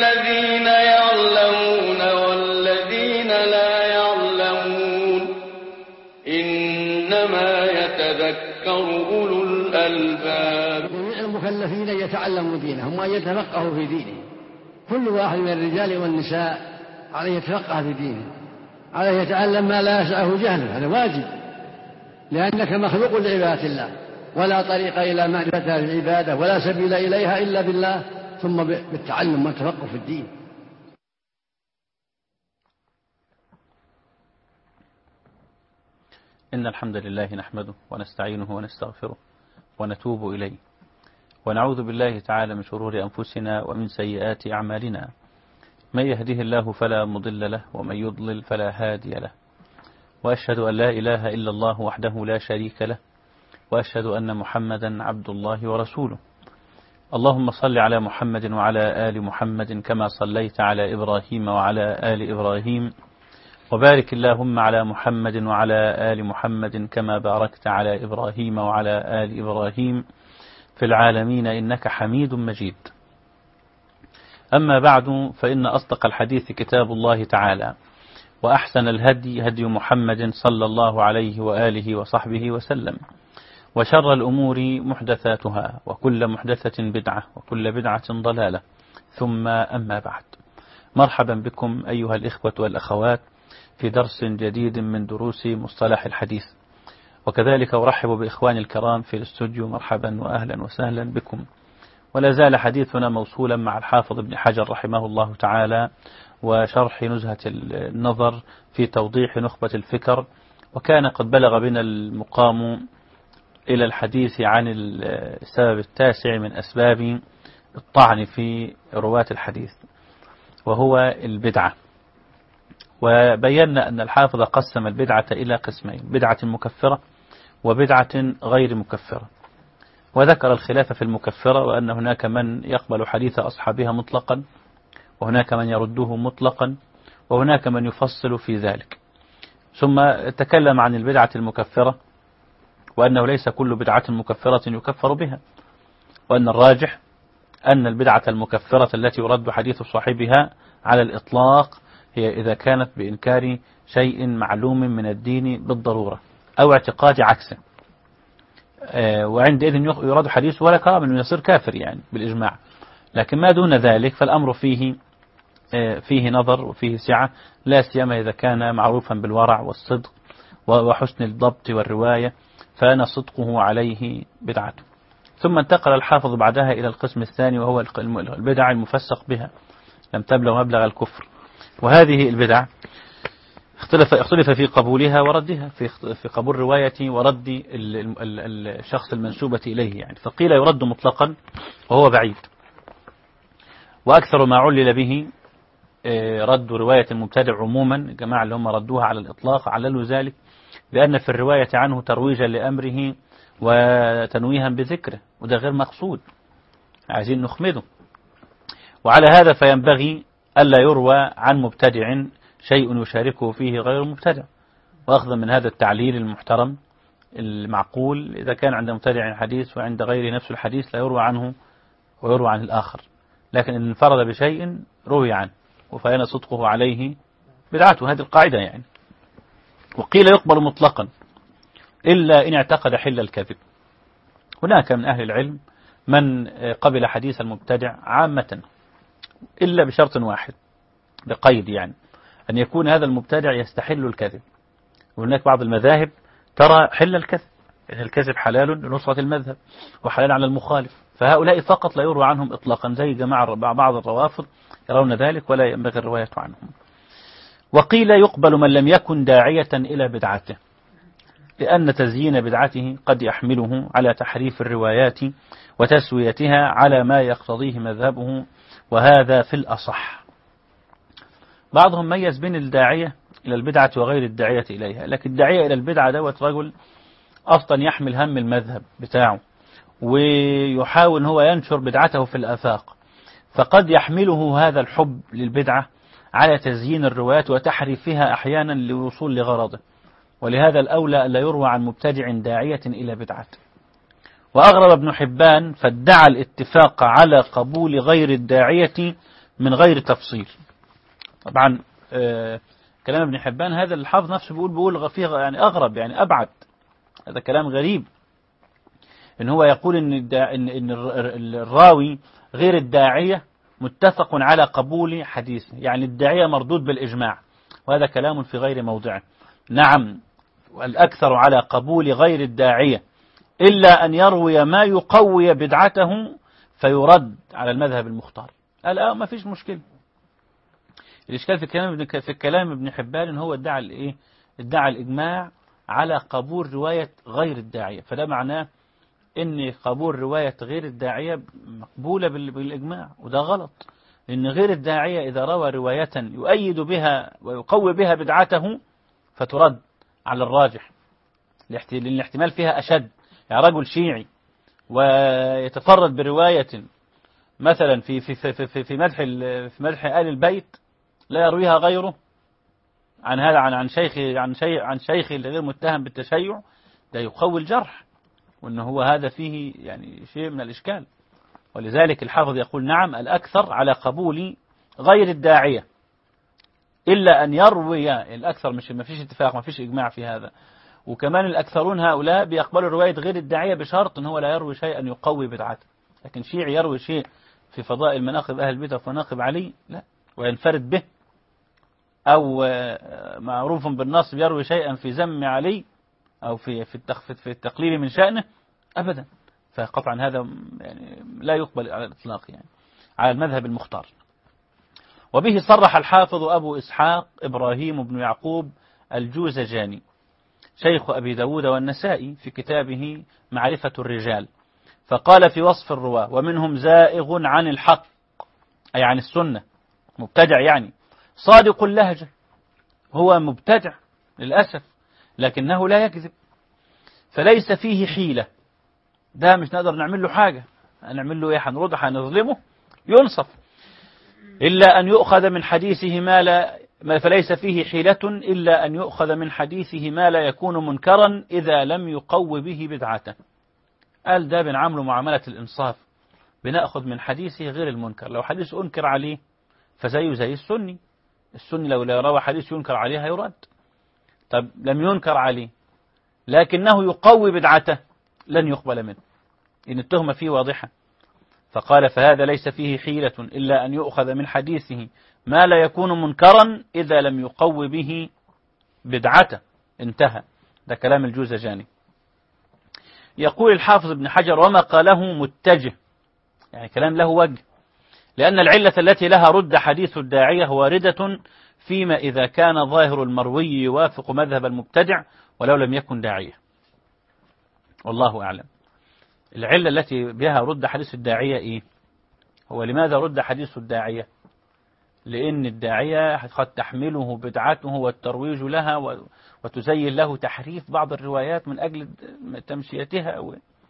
الذين يعلمون والذين لا يعلمون إنما يتذكر أولو الألباب. المكلفين يتعلموا دينهم وأن يتفقهوا في دينهم. كل واحد من الرجال والنساء عليه يتفقه في دينه، عليه يتعلم ما لا يسعه جهله، هذا واجب، لأنك مخلوق لعبادة الله، ولا طريق إلى معرفة العبادة ولا سبيل إليها إلا بالله، ثم بالتعلم والتفقه في الدين. إن الحمد لله نحمده ونستعينه ونستغفره ونتوب إليه، ونعوذ بالله تعالى من شرور أنفسنا ومن سيئات أعمالنا، من يهده الله فلا مضل له ومن يضلل فلا هادي له، وأشهد أن لا إله إلا الله وحده لا شريك له، وأشهد أن محمدا عبد الله ورسوله. اللهم صل على محمد وعلى آل محمد كما صليت على إبراهيم وعلى آل إبراهيم، وبارك اللهم على محمد وعلى آل محمد كما باركت على إبراهيم وعلى آل إبراهيم في العالمين إنك حميد مجيد. أما بعد، فإن أصدق الحديث كتاب الله تعالى، وأحسن الهدي هدي محمد صلى الله عليه وآله وصحبه وسلم، وشر الأمور محدثاتها، وكل محدثة بدعة، وكل بدعة ضلالة، ثم أما بعد. مرحبا بكم أيها الإخوة والأخوات في درس جديد من دروس مصطلح الحديث، وكذلك أرحب بإخواني الكرام في الاستوديو. مرحبا وأهلا وسهلا بكم. ولا زال حديثنا موصولا مع الحافظ ابن حجر رحمه الله تعالى، وشرح نزهة النظر في توضيح نخبة الفكر، وكان قد بلغ بنا المقام إلى الحديث عن السبب التاسع من أسباب الطعن في رواة الحديث، وهو البدعة. وبينا أن الحافظ قسم البدعة إلى قسمين: بدعة مكفرة وبدعة غير مكفرة، وذكر الخلاف في المكفرة، وأن هناك من يقبل حديث أصحابها مطلقا، وهناك من يرده مطلقا، وهناك من يفصل في ذلك. ثم تكلم عن البدعة المكفرة، وأنه ليس كل بدعة مكفرة يكفر بها، وأن الراجح أن البدعة المكفرة التي يرد حديث صاحبها على الإطلاق هي إذا كانت بإنكار شيء معلوم من الدين بالضرورة أو اعتقاد عكسه، وعندئذ يراد حديث ولا كرام أنه يصير كافر يعني بالإجماع. لكن ما دون ذلك فالأمر فيه نظر وفيه سعة، لا سيما إذا كان معروفا بالورع والصدق وحسن الضبط والرواية، فأنا صدقه عليه بدعته. ثم انتقل الحافظ بعدها إلى القسم الثاني، وهو البدع المفسق بها لم تبلغ مبلغ الكفر. وهذه البدع اختلف في قبولها وردها، في قبول رواية ورد الشخص المنسوبة إليه يعني. فقيل يرد مطلقا وهو بعيد، وأكثر ما علل به رد رواية المبتدع عموما. الجماعة اللي هم ردوها على الإطلاق عللوا ذلك بأن في الرواية عنه ترويجا لأمره وتنويها بذكره، وده غير مقصود، عايزين نخمده. وعلى هذا فينبغي ألا يروى عن مبتدع شيء يشاركه فيه غير مبتدع، وأخذا من هذا التعليل المحترم المعقول، إذا كان عند مبتدع حديث وعند غير نفس الحديث لا يروى عنه ويروى عن الآخر، لكن إن انفرد بشيء روي عنه وفإن صدقه عليه بدعته، هذه القاعدة يعني. وقيل يقبل مطلقا إلا إن اعتقد حل الكذب. هناك من أهل العلم من قبل حديث المبتدع عامة إلا بشرط واحد، بقيد يعني، أن يكون هذا المبتدع يستحل الكذب. وهناك بعض المذاهب ترى حل الكذب، إن الكذب حلال لنصرة المذهب وحلال على المخالف، فهؤلاء فقط لا يروى عنهم إطلاقا، زي جماعة بعض الروافض يرون ذلك ولا ينبغي الرواية عنهم. وقيل يقبل من لم يكن داعية إلى بدعته، لأن تزيين بدعته قد يحمله على تحريف الروايات وتسويتها على ما يقتضيه مذهبه، وهذا في الأصح. بعضهم ميز بين الداعية إلى البدعة وغير الداعية إليها، لكن الداعية إلى البدعة دوت رجل أصلا يحمل هم المذهب بتاعه، ويحاول هو ينشر بدعته في الآفاق، فقد يحمله هذا الحب للبدعة على تزيين الروايات وتحريفها أحيانا للوصول لغرضه، ولهذا الأولى ألا يروى عن مبتدع داعية إلى بدعته. وأغرب ابن حبان فادعى الاتفاق على قبول غير الداعية من غير تفصيل. طبعا كلام ابن حبان هذا الحافظ نفسه بيقول فيه يعني أغرب، يعني أبعد. هذا كلام غريب، إن هو يقول إن الراوي غير الداعية متفق على قبول حديثه، يعني الداعية مردود بالإجماع، وهذا كلام في غير موضعه. نعم، والأكثر على قبول غير الداعية إلا أن يروي ما يقوي بدعته فيرد على المذهب المختار. قال ما فيش مشكلة. الإشكال في كلام ابن حبان إن هو ادعى الإجماع على قبول رواية غير الداعية، فده معناه إن قبول رواية غير الداعية مقبولة بالإجماع، وده غلط. لأن غير الداعية إذا روى رواية يؤيد بها ويقوي بها بدعته فترد على الراجح، لأن الاحتمال فيها أشد. يعني رجل شيعي ويتفرد برواية مثلا في مدح آل البيت لا يرويها غيره عن هذا عن شيخ غير متهم بالتشيع، ده يقوي الجرح، وأنه هو هذا فيه يعني شيء من الإشكال. ولذلك الحافظ يقول نعم، الأكثر على قبول غير الداعية إلا أن يروي. الأكثر ما فيش اتفاق، ما فيش إجماع في هذا. وكمان الأكثرون هؤلاء بيقبلوا رواية غير الداعية بشرط أن هو لا يروي شيئا يقوي بدعته. لكن شيعي يروي شيء في فضائل مناقب أهل البيت وفي مناقب علي لا، وينفرد به، أو معروف بالنصب يروي شيئا في ذم علي أو في التقليل من شأنه أبدا، فقطعا هذا يعني لا يقبل على الإطلاق، يعني على المذهب المختار. وبه صرح الحافظ أبو إسحاق إبراهيم بن يعقوب الجوزجاني شيخ أبي داود والنسائي في كتابه معرفة الرجال، فقال في وصف الرواة: ومنهم زائغ عن الحق، أي عن السنة، مبتدع يعني صادق اللهجة، هو مبتدع للأسف لكنه لا يكذب، فليس فيه حيلة. ده مش نقدر نعمل له حاجة، هنعمل له إيه؟ هنظلمه ينصف. إلا أن يؤخذ من حديثه فليس فيه حيلة إلا أن يؤخذ من حديثه ما لا يكون منكرا إذا لم يقو به بدعته. قال ده بنعمله معاملة الإنصاف، بنأخذ من حديثه غير المنكر. لو حديث أنكر عليه فزيه زي السني لو روى حديث ينكر عليه هيرد. طب لم ينكر عليه لكنه يقوي بدعته لن يقبل منه، إن التهمة فيه واضحة. فقال فهذا ليس فيه حيلة إلا أن يؤخذ من حديثه ما لا يكون منكرا إذا لم يقوي به بدعته. انتهى. ده كلام الجوزجاني. يقول الحافظ ابن حجر: وما قاله متجه، يعني كلام له وجه، لأن العلة التي لها رد حديث الداعية واردة فيما إذا كان ظاهر المروي يوافق مذهب المبتدع ولو لم يكن داعية. والله أعلم. العلة التي بها رد حديث الداعية إيه؟ هو لماذا رد حديث الداعية؟ لأن الداعية قد تحمله بدعته والترويج لها وتزين له تحريف بعض الروايات من أجل تمشيتها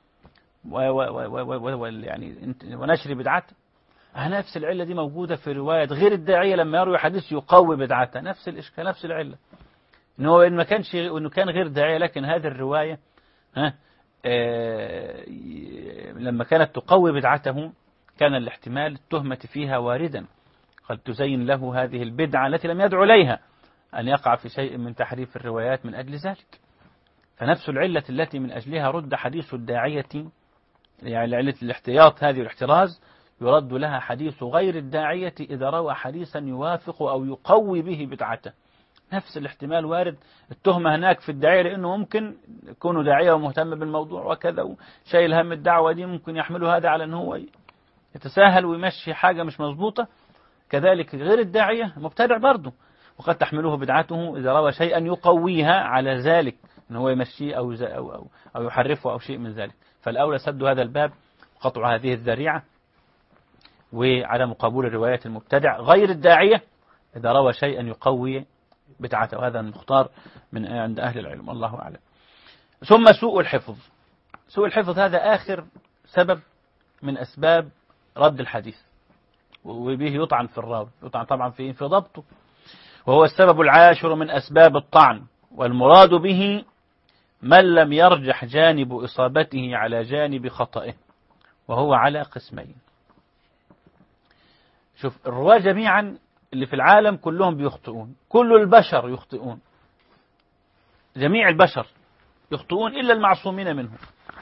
يعني ونشر بدعته. نفس العلة دي موجودة في رواية غير الداعية لما يروي حديث يقوي بدعته، نفس الإشكال، نفس العلة، إنه ما كانش إنه كان غير داعية، لكن هذه الرواية لما كانت تقوي بدعته كان الاحتمال التهمة فيها واردا، قد تزين له هذه البدعة التي لم يدعو إليها أن يقع في شيء من تحريف الروايات من أجل ذلك. فنفس العلة التي من أجلها رد حديث الداعية، يعني علة الاحتياط هذه والاحتراز، يرد لها حديث غير الداعية إذا روى حديثا يوافق أو يقوي به بدعته. نفس الاحتمال وارد. التهمة هناك في الداعية لأنه ممكن يكون داعية ومهتم بالموضوع وكذا وشايل هم الدعوة دي، ممكن يحمله هذا على أنه هو يتساهل ويمشي حاجة مش مظبوطة. كذلك غير الداعية مبتدع برضه، وقد تحمله بدعته إذا روى شيئا يقويها على ذلك أنه هو يمشيه أو يحرفه أو شيء من ذلك. فالأولى سد هذا الباب وقطع هذه الذريعة وعدم قبول الروايات المبتدع غير الداعية إذا روى شيئا يقوي بدعته، وهذا المختار من عند أهل العلم، الله أعلم. ثم سوء الحفظ. سوء الحفظ هذا آخر سبب من أسباب رد الحديث، وبه يطعن في الراوي، يطعن طبعا في ضبطه، وهو السبب العاشر من أسباب الطعن، والمراد به من لم يرجح جانب إصابته على جانب خطئه، وهو على قسمين. شوف الرواة جميعا اللي في العالم كلهم بيخطئون، كل البشر يخطئون، جميع البشر يخطئون إلا المعصومين منهم.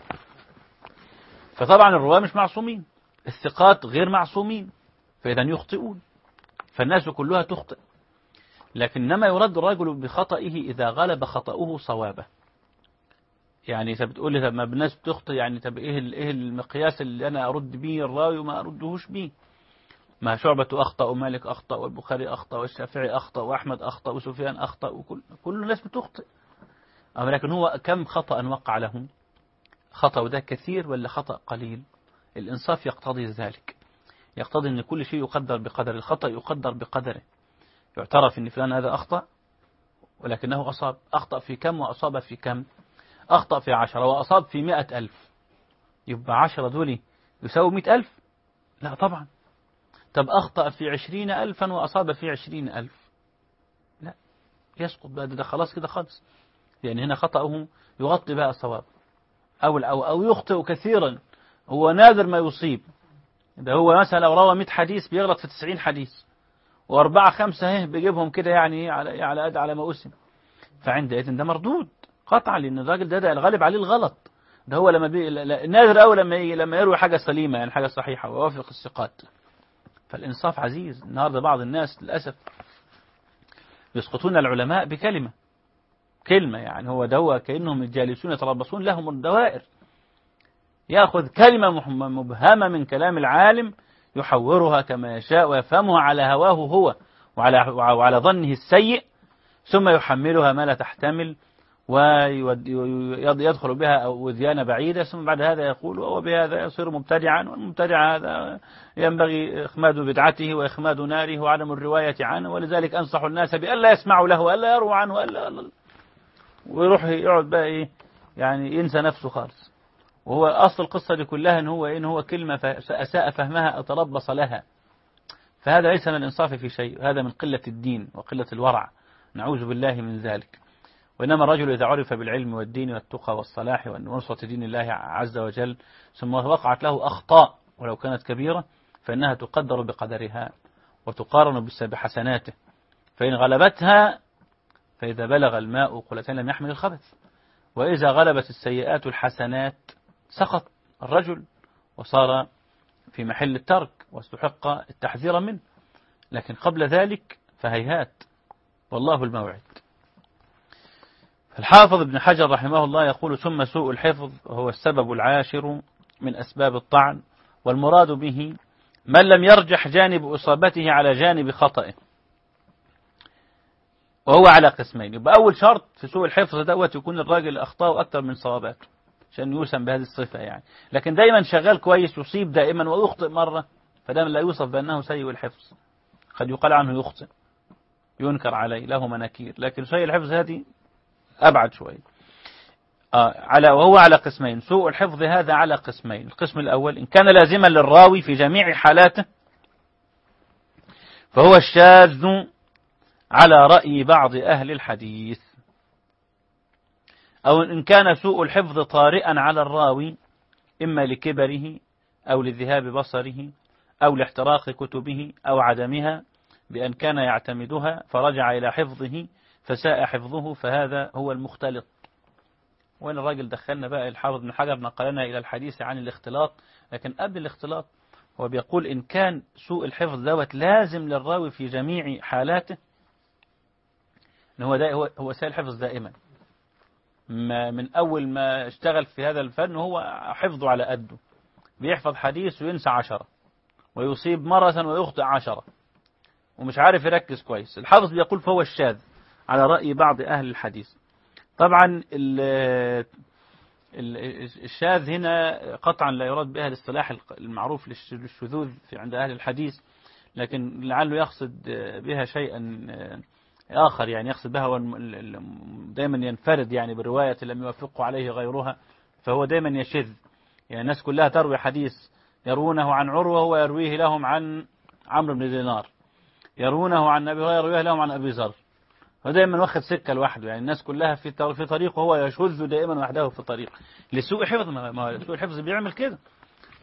فطبعا الرواة مش معصومين، الثقات غير معصومين، فإذا يخطئون، فالناس كلها تخطئ. لكنما يرد الرجل بخطئه إذا غلب خطأه صوابه. يعني انت بتقول لي طب ما الناس بتخطئ، يعني طب ايه المقياس اللي انا ارد به الراوي وما اردهوش به؟ ما شعبة اخطأ ومالك اخطأ والبخاري اخطأ والشافعي اخطأ واحمد اخطأ وسفيان اخطأ وكل الناس بتخطئ. لكن هو كم خطأ وقع لهم؟ خطأ ده كثير ولا خطأ قليل؟ الانصاف يقتضي ذلك، يقتضي ان كل شيء يقدر بقدر، الخطأ يقدر بقدره، يعترف ان فلان هذا اخطأ ولكنه اصاب. اخطأ في كم واصاب في كم؟ أخطأ في 10 وأصاب في 100,000، يبقى 10 دول يساوي 100,000؟ لا طبعا. طب أخطأ في 20,000 وأصاب في 20,000، لا يسقط بقى، ده خلاص كده خالص، يعني هنا خطأه يغطي بقى الصواب. أو يخطئ كثيرا، هو نادر ما يصيب. ده هو مثلا لو روى 100 حديث بيغلط في 90 حديث، و4 5 بيجيبهم كده يعني على ما أسم، فعندئذ ده مردود قطعا، لأن الراجل ده الغالب عليه الغلط. ده هو لما نادر أوي لما يروي حاجة سليمة، يعني حاجة صحيحة ويوافق الثقات. فالإنصاف عزيز. النهاردة بعض الناس للأسف يسقطون العلماء بكلمة يعني هو كأنهم الجالسون يتربصون لهم الدوائر، يأخذ كلمة مبهمة من كلام العالم يحورها كما يشاء ويفهمها على هواه هو وعلى ظنه السيء، ثم يحملها ما لا تحتمل ويدخل بها وذيانة بعيدة، ثم بعد هذا يقول وبهذا يصير مبتدعا، والمبتدع هذا ينبغي إخماد بدعته وإخماد ناره وعدم الرواية عنه، ولذلك أنصح الناس بألا يسمعوا له وألا يروا عنه ويروح يقعد بقى يعني ينسى نفسه خالص. وهو أصل القصة دي كلها إن هو كلمة أساء فهمها أو تربص لها، فهذا ليس من الإنصاف في شيء، هذا من قلة الدين وقلة الورع، نعوذ بالله من ذلك. وإنما الرجل إذا عرف بالعلم والدين والتقى والصلاح ونصرة دين الله عز وجل، ثم وقعت له أخطاء ولو كانت كبيرة، فإنها تقدر بقدرها وتقارن بحسناته، فإن غلبتها فإذا بلغ الماء قلتين لم يحمل الخبث، وإذا غلبت السيئات الحسنات سقط الرجل وصار في محل الترك واستحق التحذير منه. لكن قبل ذلك فهيهات، والله الموعد. الحافظ ابن حجر رحمه الله يقول ثم سوء الحفظ هو السبب العاشر من أسباب الطعن، والمراد به من لم يرجح جانب إصابته على جانب خطئه، وهو على قسمين. يبقى أول شرط في سوء الحفظ دوت يكون الراجل أخطاءه أكثر من صواباته عشان يوسم بهذه الصفة يعني. لكن دايما شغال كويس يصيب دائما ويخطئ مرة، فدائما لا يوصف بأنه سيء الحفظ، قد يقال عنه يخطئ ينكر عليه له مناكير، لكن سيء الحفظ هذه أبعد شوي. وهو على قسمين. سوء الحفظ هذا على قسمين. القسم الأول إن كان لازما للراوي في جميع حالاته فهو الشاذ على رأي بعض أهل الحديث، أو إن كان سوء الحفظ طارئا على الراوي إما لكبره أو لذهاب بصره أو لاحتراق كتبه أو عدمها بأن كان يعتمدها فرجع إلى حفظه فساء حفظه، فهذا هو المختلط. وين الراجل دخلنا بقى الحافظ بن حجر نقلنا إلى الحديث عن الاختلاط، لكن قبل الاختلاط هو بيقول إن كان سوء الحفظ دوت لازم للراوي في جميع حالاته، إن هو سيء الحفظ دائما، من أول ما اشتغل في هذا الفن هو حفظه على قده، بيحفظ حديث وينسى 10 ويصيب مرة ويخطئ 10 ومش عارف يركز كويس. الحافظ بيقول فهو الشاذ على رأي بعض أهل الحديث. طبعا الشاذ هنا قطعا لا يراد بها الاصطلاح المعروف للشذوذ عند أهل الحديث، لكن لعله يقصد بها شيئا آخر، يعني يقصد بها دائما ينفرد يعني برواية لم يوافقه عليه غيرها، فهو دائما يشذ. يعني الناس كلها تروي حديث يروونه عن عروة وهو يرويه لهم عن عمرو بن دينار، يرونه عن أبي هريرة يرويه لهم عن أبي ذر، ودائما واخد سكة لوحده، يعني الناس كلها في طريقه وهو يشذ دائما وحده في طريق. لسوء حفظ، ما سوء الحفظ بيعمل كده،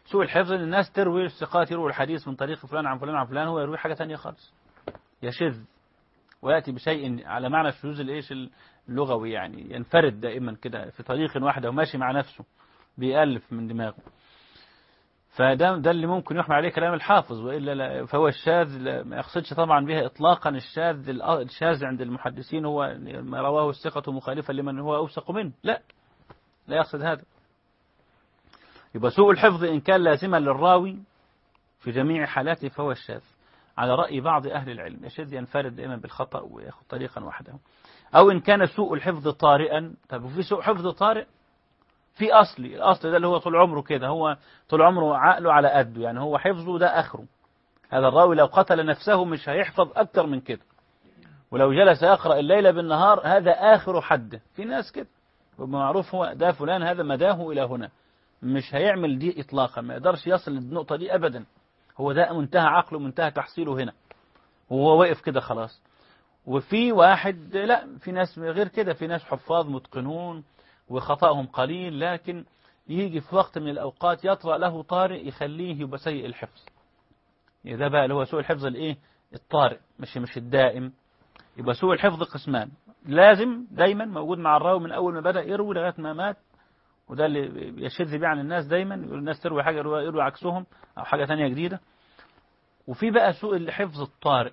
سوء الحفظ إن الناس تروي الثقات، يروي الحديث من طريق فلان عن فلان عن فلان، هو يروي حاجة تانية خالص، يشذ ويأتي بشيء على معنى الشذوذ الإيش اللغوي، يعني ينفرد دائما كده في طريق واحدة وماشي مع نفسه بيألف من دماغه. فده اللي ممكن يحمل عليه كلام الحافظ، وإلا لا، فهو الشاذ ما يقصدش طبعا بها إطلاقا الشاذ عند المحدثين هو ما رواه الثقة مخالفا لمن هو أوثق منه، لا يقصد هذا. يبقى سوء الحفظ إن كان لازما للراوي في جميع حالاته فهو الشاذ على رأي بعض أهل العلم، الشاذ ينفرد دائما بالخطأ ويأخذ طريقا وحده. أو إن كان سوء الحفظ طارئا. طب وفي سوء حفظ طارئ في الأصل ده اللي هو طول عمره كده، هو طول عمره عقله على قده، يعني هو حفظه ده آخره. هذا الراوي لو قتل نفسه مش هيحفظ أكتر من كده، ولو جلس يقرأ الليل بالنهار هذا آخر حده. في ناس كده ومعروف هو ده فلان هذا مداه إلى هنا، مش هيعمل دي إطلاقا، ما يقدرش يصل للنقطة دي أبدا، هو ده منتهى عقله منتهى تحصيله هنا، وهو واقف كده خلاص. وفي واحد لا، في ناس غير كده، في ناس حفاظ متقنون وخطأهم قليل، لكن يجي في وقت من الأوقات يطرأ له طارئ يخليه يبقى سيء الحفظ. ده بقى اللي هو سوء الحفظ الإيه؟ الطارئ، مش الدائم. يبقى سوء الحفظ قسمان، لازم دايما موجود مع الراوي من أول ما بدأ يروي لغاية ما مات، وده اللي يشذ بيه عن الناس دايما، يقول الناس تروي حاجة يروي عكسهم أو حاجة تانية جديدة. وفي بقى سوء الحفظ الطارئ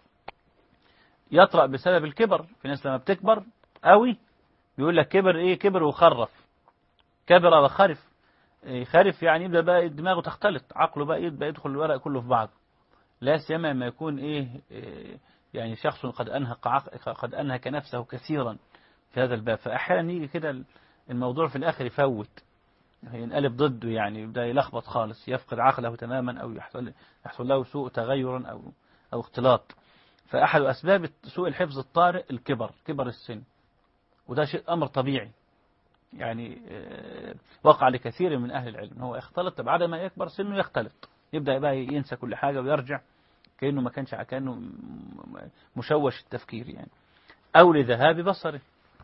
يطرأ بسبب الكبر. في ناس لما بتكبر قوي بيقول لك كبر وخرف، كبر وخرف. خرف يعني يبدأ بقى دماغه تختلط، عقله بقى يبدأ يدخل الورق كله في بعضه، لا سيما ما يكون يعني شخص قد أنهك نفسه كثيرا في هذا الباب، فأحيانا يجي كده الموضوع في الآخر يفوت، ينقلب ضده، يعني يبدأ يلخبط خالص، يفقد عقله تماما، أو يحصل له سوء تغير أو اختلاط. فأحد أسباب سوء الحفظ الطارئ الكبر، كبر السن، وده شيء أمر طبيعي، يعني وقع لكثير من أهل العلم، هو اختلط بعد ما يكبر سنه يختلط، يبدأ بقى ينسى كل حاجة ويرجع كأنه ما كانش، كأنه مشوش التفكير يعني. أو لذهاب بصره،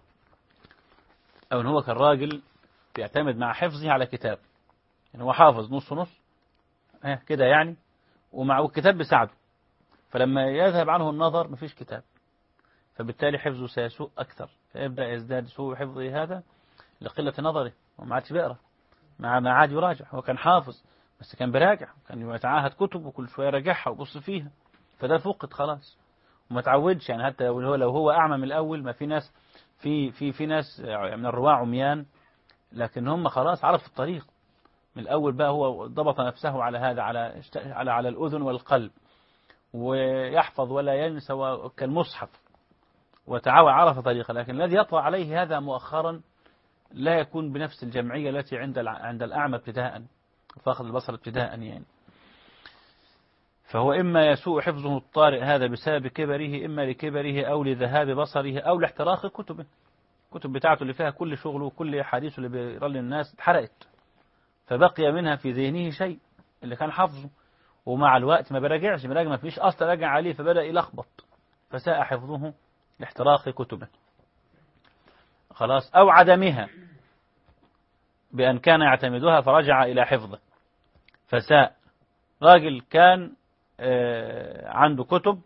أو إن هو كان راجل بيعتمد مع حفظه على كتاب، يعني هو حافظ نص نص كده يعني، ومع الكتاب بيساعده، فلما يذهب عنه النظر مفيش كتاب، فبالتالي حفظه سيسوء أكثر، فيبدأ يزداد سوء حفظه هذا لقلة نظره، وما عادش بيقرأ، ما عاد يراجع. هو كان حافظ بس كان بيراجع، كان يتعاهد كتب وكل شوية يراجعها ويبص فيها، فده فقد خلاص وما تعودش. يعني حتى لو هو أعمى من الأول، ما في ناس في ناس من الرواة عميان، لكن هم خلاص عرف الطريق من الأول، بقى هو ضبط نفسه على هذا، على الأذن والقلب، ويحفظ ولا ينسى كالمصحف، وتعاوى عرف طريقه. لكن الذي يطرأ عليه هذا مؤخرا لا يكون بنفس الجمعية التي عند الأعمى ابتداء، فاقد البصر ابتداء يعني. فهو إما يسوء حفظه الطارئ هذا بسبب كبره، إما لكبره أو لذهاب بصره أو لاحتراق كتبه، الكتب بتاعته اللي فيها كل شغله وكل حديثه اللي بيقرأ للناس اتحرقت، فبقي منها في ذهنه شيء اللي كان حفظه، ومع الوقت ما بيراجعش، ما فيش أصل راجع عليه، فبدأ يلخبط، فساء حفظه لاحتراق كتبه خلاص. أو عدمها بأن كان يعتمدها فرجع إلى حفظه فساء. راجل كان عنده كتب،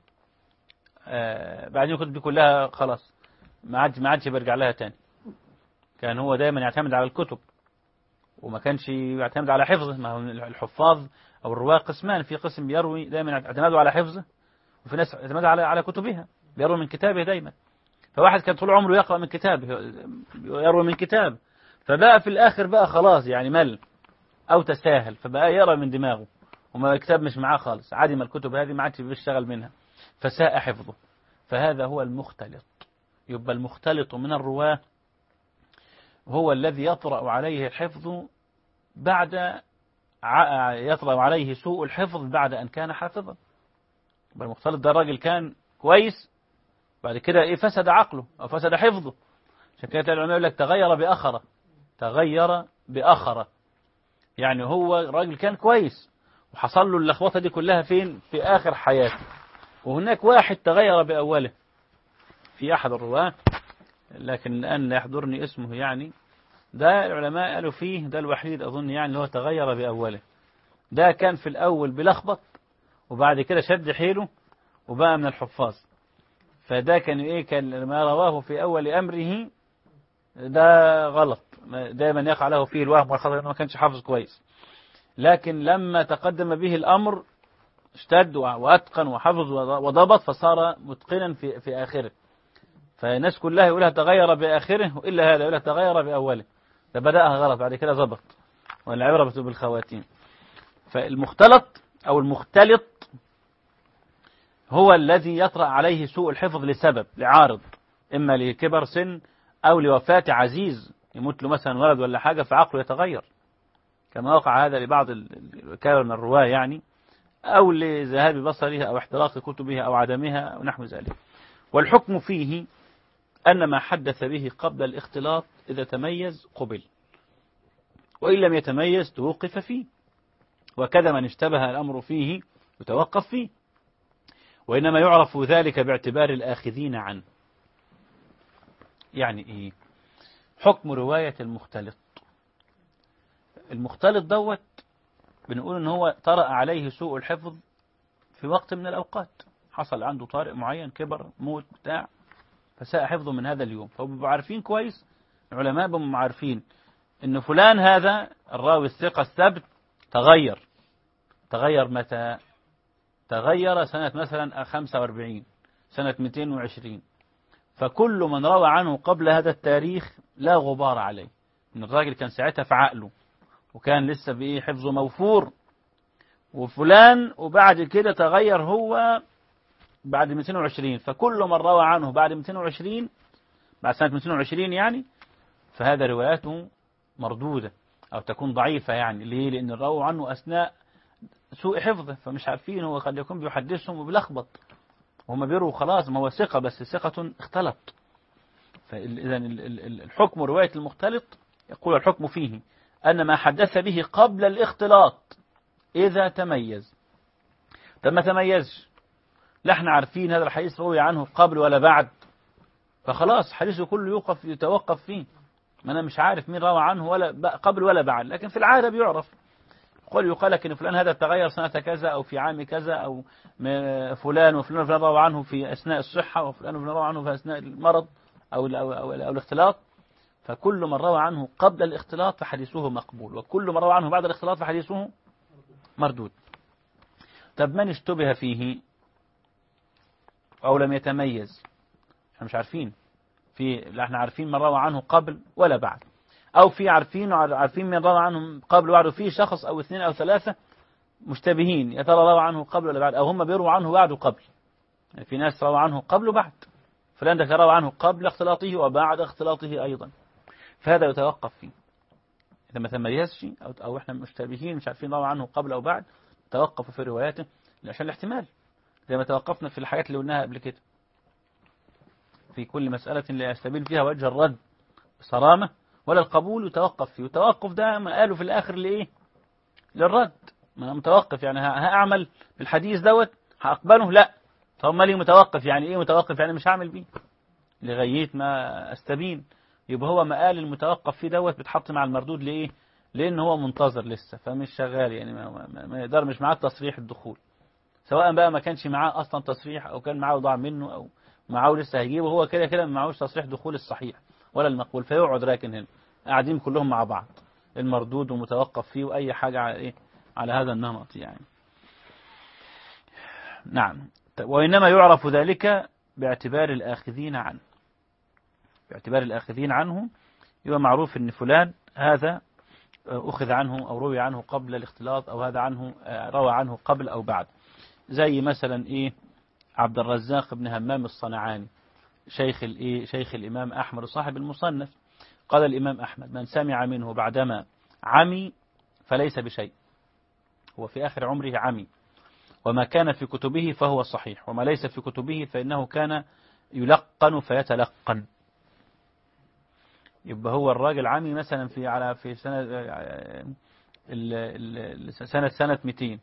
بعدين الكتب دي كلها خلاص ما عادش بيرجع لها تاني، كان هو دايما يعتمد على الكتب وما كانش يعتمد على حفظه. ما هو الحفاظ أو الرواة قسمان، في قسم بيروي دايما اعتماده على حفظه، وفي ناس اعتماد على كتبها، بيروي من كتابه دايما. فواحد كان طول عمره يقرأ من كتاب، يروي من كتاب، فبقى في الآخر بقى خلاص يعني مل أو تساهل، فبقى يقرأ من دماغه، وما الكتاب مش معاه خالص، عدم الكتب هذه ما عادش بيشتغل منها، فساء حفظه. فهذا هو المختلط. يبقى المختلط من الرواة هو الذي يطرأ عليه الحفظ يطرأ عليه سوء الحفظ بعد أن كان حافظا. يبقى المختلط ده الراجل كان كويس، بعد كده فسد عقله أو فسد حفظه. عشان كده العلماء يقول لك تغير بأخرة، يعني هو الراجل كان كويس وحصل له اللخبطة دي كلها فين؟ في آخر حياته. وهناك واحد تغير بأوله في أحد الرواة، لكن الآن لا يحضرني اسمه، يعني ده العلماء قالوا فيه ده الوحيد أظن يعني اللي هو تغير بأوله، ده كان في الأول بلخبط وبعد كده شد حيله وبقى من الحفاظ. فده كان إيه؟ كان ما رواه في أول أمره ده غلط، دائما يقع له فيه الوهم والخطأ، إنه ما كانش حافظ كويس. لكن لما تقدم به الأمر اشتد وأتقن وحفظ وضبط، فصار متقنا في آخره. فالناس كلها يقولها تغير بآخره، وإلا هذا يقولها تغير بأوله. فبدأها غلط بعد كده ضبط، والعبرة بالخواتيم. فالمختلط أو المختلط هو الذي يطرأ عليه سوء الحفظ لسبب، لعارض، إما لكبر سن أو لوفاة عزيز، يموت له مثلا ولد ولا حاجة فعقله يتغير، كما وقع هذا لبعض الكبار من الرواة يعني، أو لذهاب بصره أو احتراق كتبه أو عدمها أو نحو ذلك. والحكم فيه أن ما حدث به قبل الاختلاط إذا تميز قبل، وإن لم يتميز توقف فيه، وكذا من اشتبه الأمر فيه يتوقف فيه، وإنما يعرف ذلك باعتبار الآخذين عنه. يعني إيه؟ حكم رواية المختلط. المختلط دوت بنقول إن هو طرأ عليه سوء الحفظ في وقت من الأوقات، حصل عنده طارئ معين، كبر، موت، بتاع، فساء حفظه من هذا اليوم. فبقوا عارفين كويس، العلماء بقوا عارفين إن فلان هذا الراوي الثقة الثبت تغير متى؟ تغير سنة مثلا 45، سنة 220. فكل من روى عنه قبل هذا التاريخ لا غبار عليه، إن الراجل كان ساعتها في عقله وكان لسه بإيه حفظه موفور. وفلان وبعد كده تغير هو بعد 220، فكل من روى عنه بعد 220، بعد سنة 220 يعني، فهذا رواياته مردودة أو تكون ضعيفة. يعني ليه؟ لأن الروى عنه أثناء سوء حفظه، فمش عارفين، هو قد يكون بيحدثهم وبيلخبط، وهم بيروا خلاص ما هو ثقة بس ثقة اختلط. فإذا الحكم رواية المختلط، يقول الحكم فيه أن ما حدث به قبل الاختلاط إذا تميز. طب ما تميزش، لا احنا عارفين هذا الحديث روي عنه قبل ولا بعد، فخلاص حديثه كله يتوقف فيه، ما أنا مش عارف مين روى عنه ولا قبل ولا بعد. لكن في العادة بيعرف، يقال لك إن فلان هذا تغير سنة كذا أو في عام كذا، أو فلان وفلان روى عنه في أثناء الصحة، وفلان وفلان روى عنه في أثناء المرض أو الاختلاط. فكل من روى عنه قبل الاختلاط فحديثه مقبول، وكل من روى عنه بعد الاختلاط فحديثه مردود. طب من اشتبه فيه أو لم يتميز؟ احنا مش عارفين، لا احنا عارفين من روى عنه قبل ولا بعد، أو في عارفين من روى عنه قبل وبعد، في شخص أو اثنين أو ثلاثة مشتبهين، يا ترى روى عنه قبل ولا بعد، أو هم بيروا عنه بعد وقبل. يعني في ناس روى عنه قبل وبعد، فلان ده روى عنه قبل اختلاطه وبعد اختلاطه أيضا، فهذا يتوقف فيه. إذا ما تميزش أو إحنا مشتبهين مش عارفين روى عنه قبل أو بعد، توقفوا في رواياته عشان الاحتمال، زي ما توقفنا في الحاجات اللي قلناها قبل كده. في كل مسألة لا يستبين فيها وجه الرد بصرامة ولا القبول يتوقف فيه، والتوقف ده ما قالوا في الآخر لإيه؟ للرد. ما أنا متوقف يعني هأعمل بالحديث دوت هأقبله؟ لا. طب ما لي متوقف؟ يعني إيه متوقف؟ يعني مش هعمل بيه لغاية ما أستبين. يبقى هو مقال المتوقف فيه دوت بتحط مع المردود لإيه؟ لأن هو منتظر لسه، فمش شغال يعني ما يقدر، مش معاه تصريح الدخول، سواء بقى ما كانش معاه أصلا تصريح أو كان معاه ضاع منه أو معاه لسه هيجيبه، هو كده كده ما معهوش تصريح دخول الصحيح ولا المقبول، فيقعد راكن هنا قاعدين كلهم مع بعض، المردود ومتوقف فيه وأي حاجة على إيه؟ على هذا النمط يعني. نعم. وإنما يعرف ذلك باعتبار الآخذين عنه، باعتبار الآخذين عنه يبقى معروف إن فلان هذا أخذ عنه أو روي عنه قبل الاختلاط، أو هذا عنه روى عنه قبل أو بعد. زي مثلا إيه؟ عبد الرزاق بن همام الصنعاني شيخ الإمام أحمد صاحب المصنف، قال الإمام أحمد: من سمع منه بعدما عمي فليس بشيء، هو في آخر عمره عمي، وما كان في كتبه فهو صحيح، وما ليس في كتبه فإنه كان يلقن فيتلقن. يبقى هو الراجل عمي مثلا في سنة 200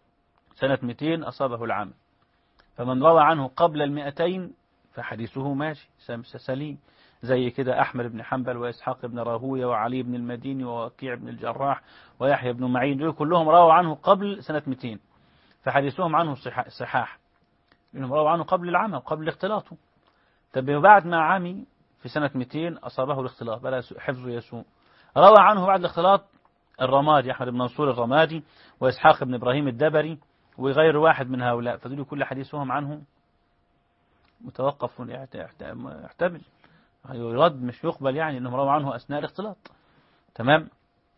أصابه العمى، فمن روى عنه قبل 200 فحديثه ماشي سليم. زي كده أحمد بن حنبل وإسحاق بن راهوية وعلي بن المديني ووكيع بن الجراح ويحيى بن معين، دول كلهم رووا عنه قبل سنة 200، فحديثهم عنه صحاح لأنهم رووا عنه قبل العمى وقبل اختلاطه. طب بعد ما عمي في سنة 200 أصابه الاختلاط بدأ حفظه يسوء، روى عنه بعد الاختلاط الرمادي أحمد بن منصور الرمادي وإسحاق بن إبراهيم الدبري وغير واحد من هؤلاء، فدول كل حديثهم عنه متوقف يحتمل يرد مش يقبل، يعني أنهم روى عنه أثناء الاختلاط. تمام.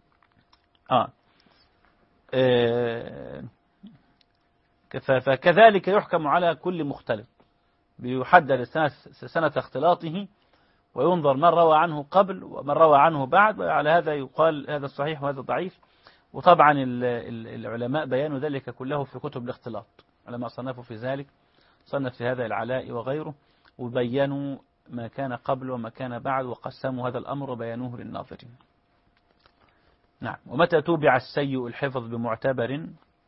فكذلك يحكم على كل مختلط، بيحدد سنة اختلاطه وينظر من روى عنه قبل ومن روى عنه بعد، وعلى هذا يقال هذا الصحيح وهذا ضعيف. وطبعا العلماء بيانوا ذلك كله في كتب الاختلاط، علماء صنفوا في ذلك، صنف في هذا العلاء وغيره، وبينوا ما كان قبل وما كان بعد وقسموا هذا الأمر وبيانوه للناظرين. نعم. ومتى توبع السيء الحفظ بمعتبر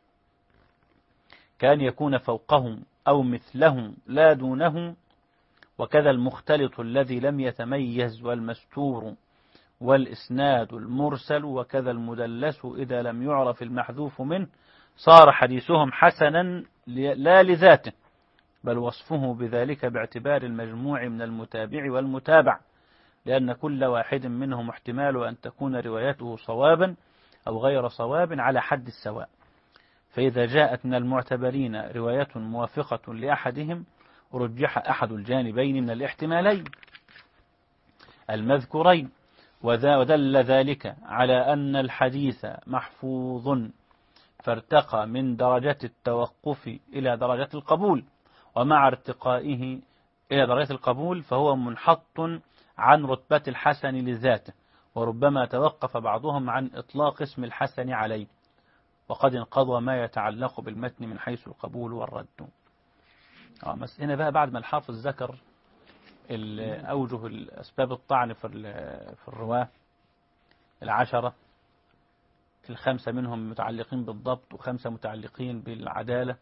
كان يكون فوقه أو مثله لا دونه، وكذا المختلط الذي لم يتميز والمستور والإسناد المرسل، وكذا المدلس إذا لم يعرف المحذوف منه صار حديثهم حسنا لا لذاته، بل وصفه بذلك باعتبار المجموع من المتابع والمتابع، لأن كل واحد منهم احتمال أن تكون روايته صوابا أو غير صواب على حد السواء. فإذا جاءت من المعتبرين رواية موافقة لأحدهم رجح أحد الجانبين من الاحتمالين المذكورين، ودل ذلك على أن الحديث محفوظ فارتقى من درجة التوقف إلى درجة القبول، ومع ارتقائه إلى درجة القبول فهو منحط عن رتبة الحسن لذاته، وربما توقف بعضهم عن إطلاق اسم الحسن عليه، وقد انقضى ما يتعلق بالمتن من حيث القبول والرد. بس هنا بقى بعد ما الحافظ ذكر أوجه الأسباب الطعن في الرواة 10، 5 منهم متعلقين بالضبط و5 متعلقين بالعدالة،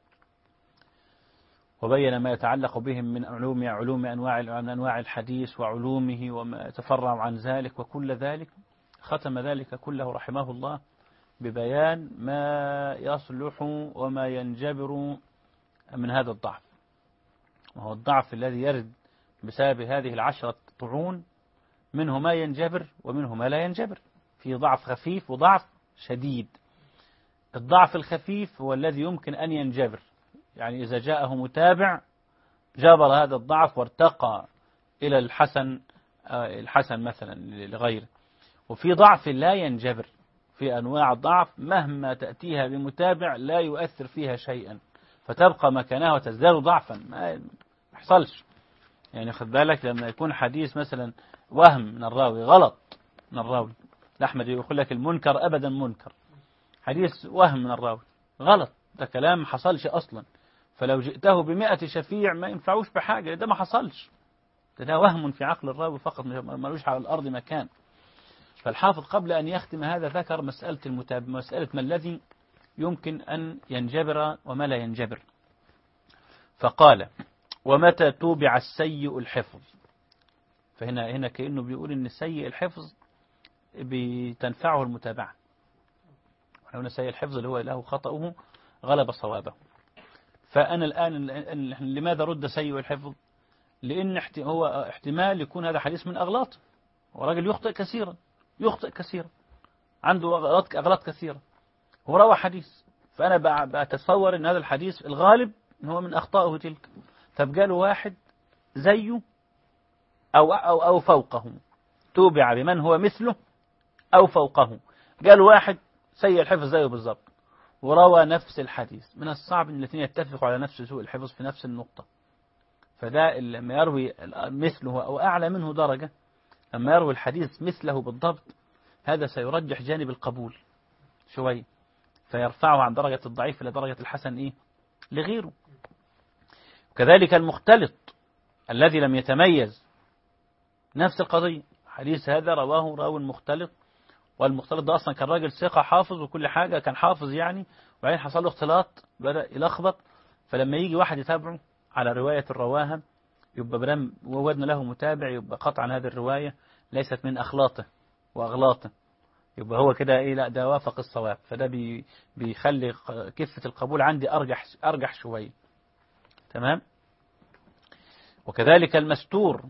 وبين ما يتعلق بهم من علوم أنواع الحديث وعلومه وما يتفرع عن ذلك، وكل ذلك ختم ذلك كله رحمه الله ببيان ما يصلح وما ينجبر من هذا الضعف، وهو الضعف الذي يرد بسبب هذه 10 طعون، منه ما ينجبر ومنه ما لا ينجبر. في ضعف خفيف وضعف شديد. الضعف الخفيف هو الذي يمكن أن ينجبر، يعني إذا جاءه متابع جبر هذا الضعف وارتقى إلى الحسن مثلا لغيره. وفي ضعف لا ينجبر، في أنواع الضعف مهما تأتيها بمتابع لا يؤثر فيها شيئا، فتبقى مكانها وتزداد ضعفا، ما يحصلش. يعني خد بالك لما يكون حديث مثلا وهم من الراوي، غلط من الراوي، أحمد يقول لك المنكر أبدا منكر، حديث وهم من الراوي غلط، ده كلام ما حصلش أصلا، فلو جئته ب100 شفيع ما ينفعوش بحاجة، ده ما حصلش، ده وهم في عقل الراوي فقط، ملوش على الأرض مكان. فالحافظ قبل أن يختم هذا ذكر مسألة المتابع، مسألة ما الذي يمكن أن ينجبر وما لا ينجبر، فقال ومتى توبع السيء الحفظ. فهنا كأنه بيقول إن سيء الحفظ بتنفعه المتابعة، وهنا سيء الحفظ اللي هو له خطأه غلب صوابه. فأنا الآن لماذا رد سيء الحفظ؟ لأن هو احتمال يكون هذا حديث من أغلاط، وراجل يخطئ كثيرا عنده أغلاط كثيرة، هو روى حديث، فأنا بتصور أن هذا الحديث الغالب هو من أخطائه تلك، فبقى له واحد زيه أو فوقه، توبع بمن هو مثله أو فوقه، قال واحد سيء الحفظ زيه بالضبط وروى نفس الحديث، من الصعب أن الاثنين يتفقوا على نفس سوء الحفظ في نفس النقطة. فده لما يروي مثله أو أعلى منه درجة، لما يروي الحديث مثله بالضبط، هذا سيرجح جانب القبول شوي، فيرفعه عن درجة الضعيف إلى درجة الحسن لغيره. وكذلك المختلط الذي لم يتميز، نفس القضية، حديث هذا رواه راوي مختلط، والمختلط ده أصلا كان راجل ثقة حافظ وكل حاجة، كان حافظ يعني، وبعدين حصل له اختلاط بدأ يلخبط، فلما يجي واحد يتابعه على رواية الرواها يبقى برام ووجدنا له متابع، يبقى قطعا هذه الرواية ليست من أخلاطه وأغلاطه، يبقى هو كده إيه، لا ده وافق الصواب، فده بيخلي كفة القبول عندي أرجح شوية. تمام. وكذلك المستور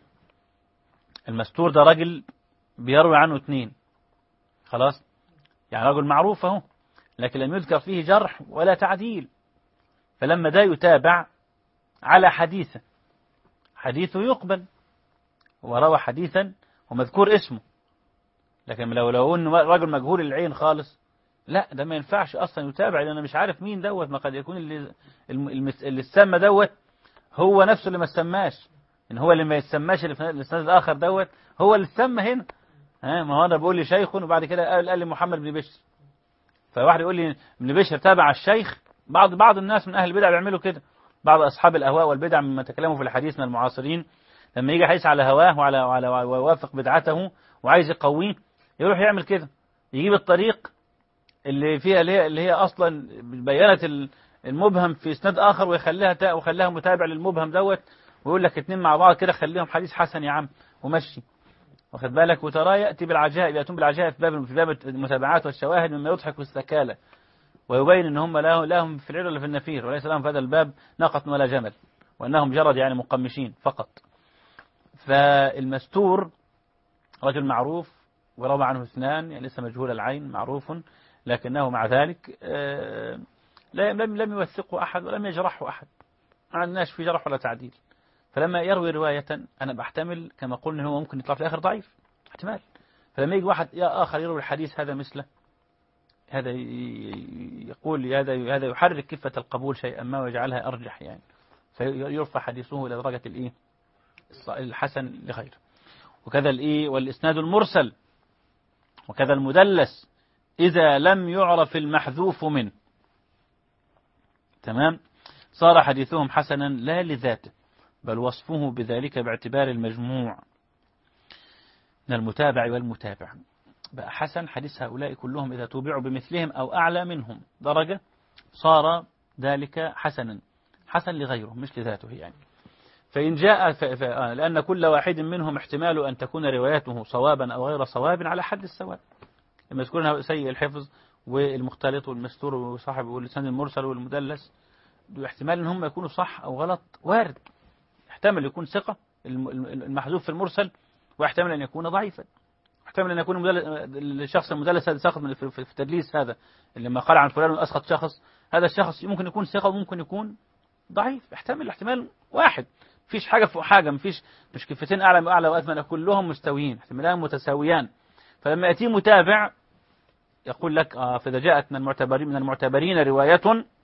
ده رجل بيروي عنه 2 خلاص، يعني رجل معروف اهو، لكن لم يذكر فيه جرح ولا تعديل، فلما ده يتابع على حديثه يقبل، وروى حديثا ومذكور اسمه، لكن لو ان رجل مجهول العين خالص، لا ده ما ينفعش اصلا يتابع، لان انا مش عارف مين دوت، ما قد يكون اللي سمى دوت هو نفسه اللي ما سماش، ان هو اللي ما يسماش اللي في الاسناد الاخر دوت هو اللي سمى هنا. ما هو انا بقول لي شيخ، وبعد كده قال لي محمد بن بشر، فواحد يقول لي ابن بشر تابع الشيخ. بعض الناس من اهل البدع بيعملوا كده، بعض اصحاب الاهواء والبدع مما تكلموا في الحديث من المعاصرين، لما يجي حديث على هواه وعلى ويوافق بدعته وعايز يقويه، يروح يعمل كده، يجيب الطريق اللي فيها اللي هي اصلا بينت المبهم في اسناد اخر، ويخليها متابع للمبهم دوت، ويقول لك 2 مع بعض كده خليهم حديث حسن يا عم ومشي، واخد بالك. وترى ياتون بالعجائب في باب المتابعات والشواهد مما يضحك السكالة، ويبين ان هم لهم في العلة ولا في النفير، وليس لهم في هذا الباب ناقة ولا جمل، وانهم جرد يعني مقمشين فقط. فالمستور رجل معروف وروى عنه 2، يعني لسه مجهول العين معروف، لكنه مع ذلك لم يوثقه أحد ولم يجرحه أحد، ما عندناش في جرح ولا تعديل. فلما يروي رواية أنا بحتمل كما قلنا هو ممكن يطلع في الآخر ضعيف احتمال، فلما يجي واحد آخر يروي الحديث هذا مثله، هذا يقول هذا يحرك كفة القبول شيئا ما ويجعلها أرجح، يعني فيرفع حديثه إلى درجة الحسن لغيره. وكذا والإسناد المرسل، وكذا المدلس إذا لم يعرف المحذوف منه، تمام، صار حديثهم حسنا لا لذاته، بل وصفه بذلك باعتبار المجموع من المتابع والمتابع. بقى حسن حديث هؤلاء كلهم إذا توبعوا بمثلهم أو أعلى منهم درجة، صار ذلك حسنا، حسن لغيره مش لذاته يعني. فإن جاء لأن كل واحد منهم احتمال أن تكون روايته صوابا أو غير صواب على حد السواء، لما يذكرون سيء الحفظ والمختلط والمستور وصاحب واللسان المرسل والمدلس، احتمال ان هم يكونوا صح او غلط وارد، احتمل يكون ثقة المحذوف في المرسل، واحتمل ان يكون ضعيفا، احتمل ان يكون الشخص المدلس هذا ساقط في التدليس، هذا اللي لما قال عن فلان اسقط شخص، هذا الشخص ممكن يكون ثقة وممكن يكون ضعيف، احتمال واحد، مفيش حاجة فوق حاجة، مش كفتين اعلى واعلى وادنى، كلهم مستويين، احتمالان متساويان. فلما يأتي متابع يقول لك فإذا جاءت من المعتبرين رواية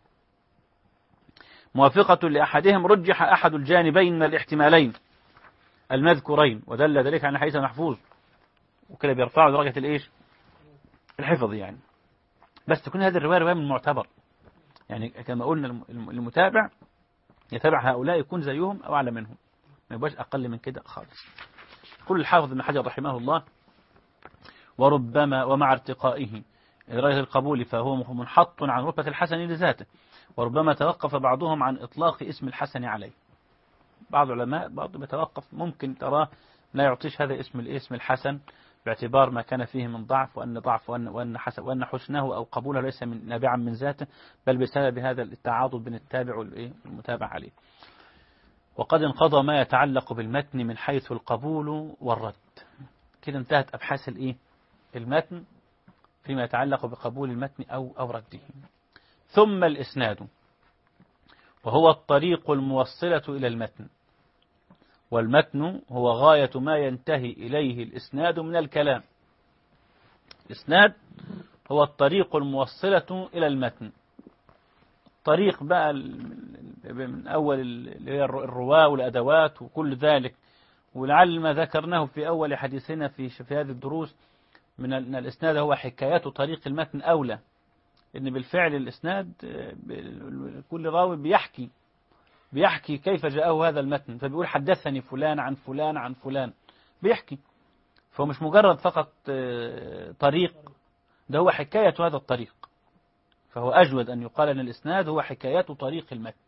موافقة لأحدهم رجح أحد الجانبين من الاحتمالين المذكورين، ودل ذلك على حديث محفوظ، وكده بيرفعوا درجة الحفظ يعني. بس تكون هذه الرواية رواية من المعتبر، يعني كما قلنا المتابع يتابع هؤلاء يكون زيهم أو أعلى منهم، ما يبقاش أقل من كده خالص. يقول الحافظ ابن حجر رحمه الله: وربما ومع ارتقائه درجة القبول فهو منحط عن رتبة الحسن لذاته، وربما توقف بعضهم عن إطلاق اسم الحسن عليه. بعض العلماء بيتوقف، ممكن تراه لا يعطيش هذا الاسم الحسن باعتبار ما كان فيه من ضعف، وأن حسنه أو قبوله ليس نابعا من ذاته، بل بسبب هذا التعاضد بين التابع والمتابع عليه. وقد انقضى ما يتعلق بالمتن من حيث القبول والرد. كده انتهت أبحاث المتن فيما يتعلق بقبول المتن أو رده. ثم الإسناد، وهو الطريق الموصلة إلى المتن، والمتن هو غاية ما ينتهي إليه الإسناد من الكلام. الإسناد هو الطريق الموصلة إلى المتن، الطريق بقى من أول اللي هي الرواة والأدوات وكل ذلك، ولعل ما ذكرناه في أول حديثنا في هذه الدروس من الإسناد هو حكايات طريق المتن أولى، إن بالفعل الإسناد كل راوي بيحكي كيف جاءه هذا المتن، فبيقول حدثني فلان عن فلان عن فلان، بيحكي، فهو مش مجرد فقط طريق، ده هو حكاية هذا الطريق، فهو أجود أن يقال أن الإسناد هو حكايات طريق المتن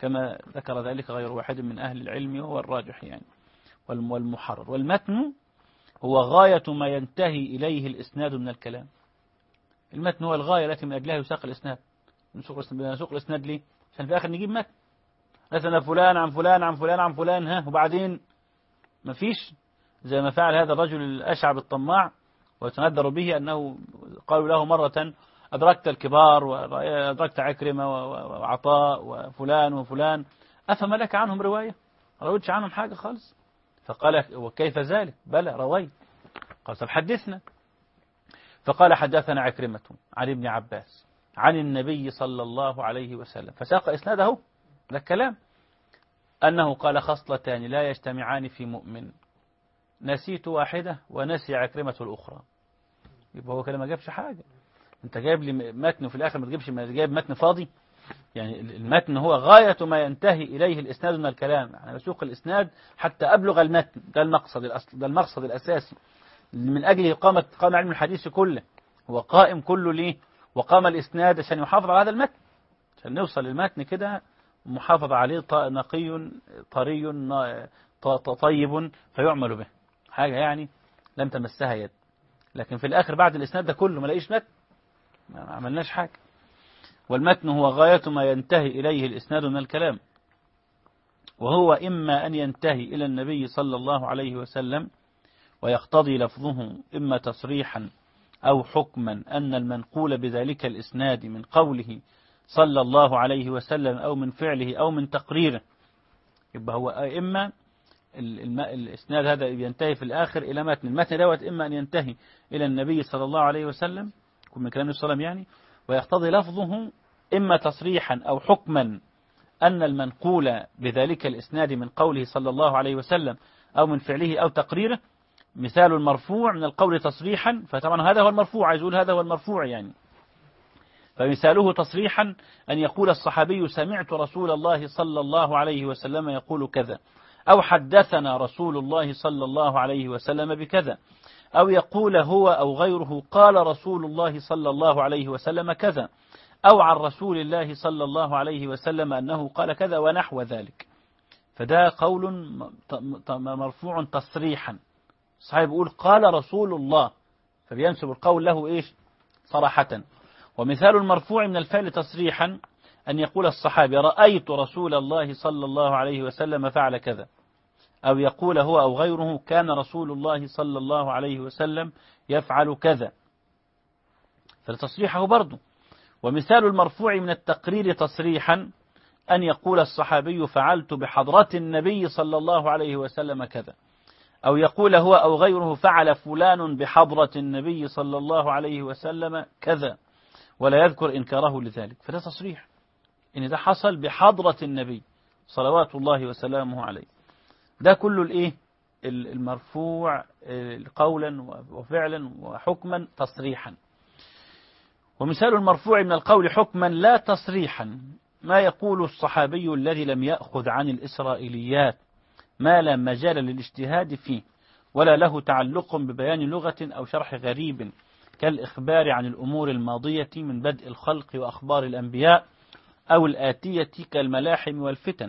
كما ذكر ذلك غير واحد من أهل العلم وهو الراجح يعني والمحرر. والمتن هو غاية ما ينتهي إليه الإسناد من الكلام. المتن هو الغاية التي من أجلها يساق الإسناد. نسوق الإسناد ليه؟ عشان في الآخر نجيب متن مثلا فلان عن فلان عن فلان عن فلان، ها، وبعدين ما فيش، زي ما فعل هذا الرجل الأشعب الطماع ويتندر به أنه قالوا له مرة أدركت الكبار وأدركت عكرمة وعطاء وفلان وفلان أفما لك عنهم رواية؟ رويتش عنهم حاجة خالص؟ فقال وكيف ذلك؟ بلى رويت. قال طب حدثنا. فقال حدثنا عكرمة عن ابن عباس عن النبي صلى الله عليه وسلم، فساق إسناده ده الكلام، أنه قال خصلتان لا يجتمعان في مؤمن، نسيت واحدة ونسي عكرمة الأخرى. يبقى هو كلام ما جابش حاجة، أنت جايب لي متن وفي الآخر ما تجيبش، ما جايب متن فاضي. يعني المتن هو غاية ما ينتهي إليه الإسناد من الكلام. يعني بسوق الإسناد حتى أبلغ المتن، ده المقصد الأصل، ده المقصد الأساسي من أجله قام علم الحديث كله، هو قائم كله ليه؟ وقام الإسناد عشان يحافظ على هذا المتن، عشان نوصل للمتن كده محافظ عليه نقي طري طيب فيعمل به، حاجة يعني لم تمسها يد. لكن في الآخر بعد الإسناد ده كله ما لاقيش متن، ما عملناش حاجة. والمتن هو غاية ما ينتهي إليه الإسناد من الكلام، وهو إما أن ينتهي إلى النبي صلى الله عليه وسلم ويقتضي لفظه إما تصريحا أو حكما أن المنقول بذلك الإسناد من قوله صلى الله عليه وسلم أو من فعله أو من تقريره. يبقى هو إما الإسناد هذا ينتهي في الآخر إلى متن، المتن دوت إما أن ينتهي إلى النبي صلى الله عليه وسلم يكون من كلام الصلاة يعني، ويقتضي لفظه إما تصريحا أو حكما أن المنقول بذلك الإسناد من قوله صلى الله عليه وسلم أو من فعله أو تقريره. مثال المرفوع من القول تصريحا، فطبعا هذا هو المرفوع، عايز يقول هذا هو المرفوع يعني، فمثاله تصريحا أن يقول الصحابي سمعت رسول الله صلى الله عليه وسلم يقول كذا، أو حدثنا رسول الله صلى الله عليه وسلم بكذا، أو يقول هو أو غيره قال رسول الله صلى الله عليه وسلم كذا، أو عن رسول الله صلى الله عليه وسلم أنه قال كذا ونحو ذلك. فده قول مرفوع تصريحا، الصحابي يقول قال رسول الله فبينسب القول له إيش؟ صراحة. ومثال المرفوع من الفعل تصريحا أن يقول الصحابي رأيت رسول الله صلى الله عليه وسلم فعل كذا، أو يقول هو أو غيره كان رسول الله صلى الله عليه وسلم يفعل كذا، فتصريحه برضه. ومثال المرفوع من التقرير تصريحا أن يقول الصحابي فعلت بحضرة النبي صلى الله عليه وسلم كذا، أو يقول هو أو غيره فعل فلان بحضرة النبي صلى الله عليه وسلم كذا، ولا يذكر إنكاره لذلك، فده تصريح إن ده حصل بحضرة النبي صلوات الله وسلامه عليه. ده كله الإيه؟ المرفوع قولا وفعلا وحكما تصريحا. ومثال المرفوع من القول حكما لا تصريحا ما يقول الصحابي الذي لم يأخذ عن الإسرائيليات ما لا مجال للاجتهاد فيه ولا له تعلق ببيان لغة أو شرح غريب، كالإخبار عن الأمور الماضية من بدء الخلق وأخبار الأنبياء، أو الآتية كالملاحم والفتن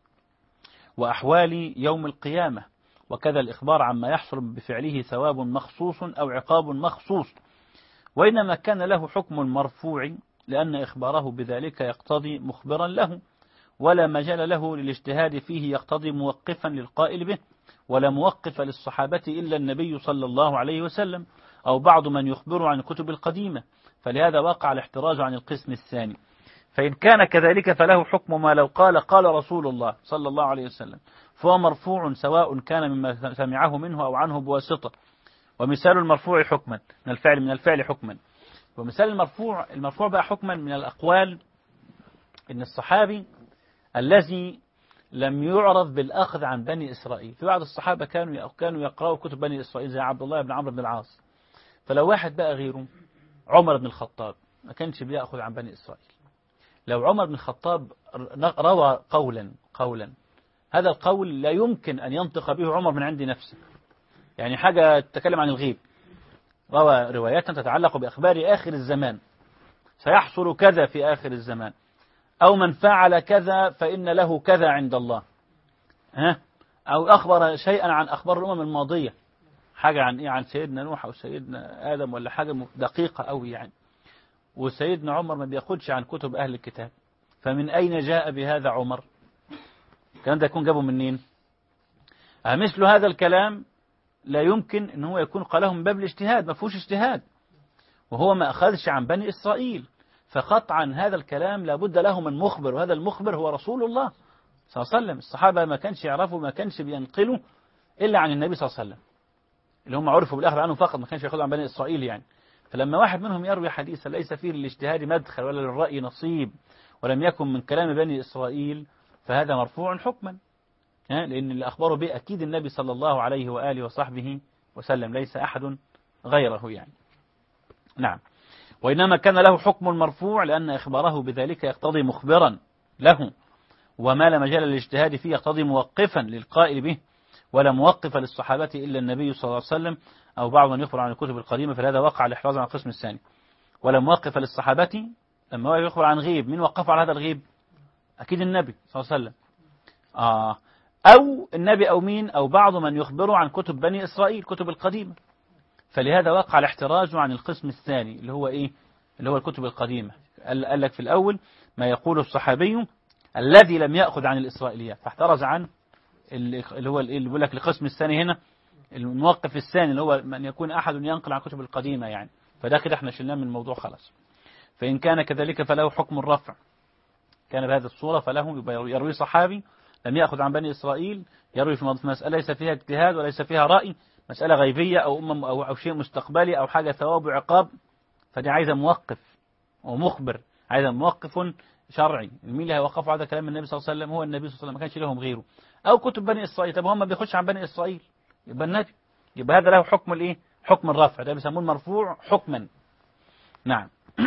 وأحوال يوم القيامة، وكذا الإخبار عما يحصل بفعله ثواب مخصوص أو عقاب مخصوص. وإنما كان له حكم المرفوع لأن إخباره بذلك يقتضي مخبرا له، ولا مجال له للاجتهاد فيه يقتضي موقفا للقائل به، ولا موقف للصحابة إلا النبي صلى الله عليه وسلم أو بعض من يخبر عن الكتب القديمة، فلهذا وقع الاحتراز عن القسم الثاني. فإن كان كذلك فله حكم ما لو قال رسول الله صلى الله عليه وسلم، فهو مرفوع سواء كان مما سمعه منه أو عنه بواسطة. ومثال المرفوع حكما من الفعل حكما. ومثال المرفوع بقى حكما من الأقوال، إن الصحابي الذي لم يعرض بالأخذ عن بني إسرائيل، في بعض الصحابة كانوا يقرأوا كتب بني إسرائيل زي عبد الله بن عمرو بن العاص، فلو واحد بقى غيره عمر بن الخطاب ما كانش بيأخذ عن بني إسرائيل، لو عمر بن الخطاب روى قولا هذا القول لا يمكن أن ينطق به عمر من عند نفسه، يعني حاجة تتكلم عن الغيب، روى روايات تتعلق بأخبار آخر الزمان، سيحصل كذا في آخر الزمان، أو من فعل كذا فإن له كذا عند الله، أو أخبر شيئا عن أخبار الأمم الماضية، حاجة عن عن سيدنا نوح أو سيدنا آدم، ولا حاجة دقيقة أوي يعني. وسيدنا عمر ما بياخدش عن كتب أهل الكتاب، فمن أين جاء بهذا عمر؟ الكلام ده يكون جابه منين؟ مثل هذا الكلام لا يمكن ان هو يكون قاله من باب الاجتهاد، ما فيهوش اجتهاد، وهو ما أخذش عن بني إسرائيل، فقطعا هذا الكلام لابد له من مخبر، وهذا المخبر هو رسول الله صلى الله عليه وسلم. الصحابة ما كانش يعرفوا، ما كانش بينقلوا إلا عن النبي صلى الله عليه وسلم، اللي هم عرفوا بالأخذ عنه فقط، ما كانش يأخذوا عن بني إسرائيل يعني. فلما واحد منهم يروي حديثا ليس فيه للاجتهاد مدخل ولا للرأي نصيب، ولم يكن من كلام بني إسرائيل، فهذا مرفوع حكما، لأن اللي أخبره به أكيد النبي صلى الله عليه وآله وصحبه وسلم، ليس أحد غيره يعني. نعم. وإنما كان له حكم المرفوع لأن إخباره بذلك يقتضي مخبرا له، وما لا مجال للاجتهاد فيه يقتضي موقفا للقائل به، ولا موقف للصحابة إلا النبي صلى الله عليه وسلم أو بعض من يخبر عن الكتب القديمة، فهذا وقع الإحراز عن القسم الثاني. ولا موقف للصحابة، لما هو يخبر عن غيب، من وقف على هذا الغيب؟ أكيد النبي صلى الله عليه وسلم، أو النبي أو مين، أو بعض من يخبروا عن كتب بني إسرائيل، كتب القديمة، فلهذا وقع الاحتراز عن القسم الثاني اللي هو إيه؟ اللي هو الكتب القديمة. قال لك في الأول ما يقول الصحابي الذي لم يأخذ عن الإسرائيليات، فاحترز عن اللي هو اللي بيقول لك القسم الثاني هنا، الموقف الثاني اللي هو من يكون أحد ينقل عن الكتب القديمة يعني، فده كده احنا شلناه من الموضوع خلاص. فإن كان كذلك فله حكم الرفع، كان بهذه الصورة فله يروي صحابي لم يأخذ عن بني إسرائيل، يروي في مسألة ليس فيها اجتهاد وليس فيها رأي، مسألة غيبية أو شيء مستقبلي أو حاجة ثواب وعقاب، فدي عايزة موقف ومخبر، عايزة موقف شرعي. مين اللي هيوقفوا على كلام النبي صلى الله عليه وسلم؟ هو النبي صلى الله عليه وسلم، ما كانش لهم غيره. أو كتب بني إسرائيل، طب هم ما بيخش عن بني إسرائيل، يبقى النبي، يبقى هذا له حكم الإيه؟ حكم الرفع، ده بيسموه المرفوع حكما. نعم.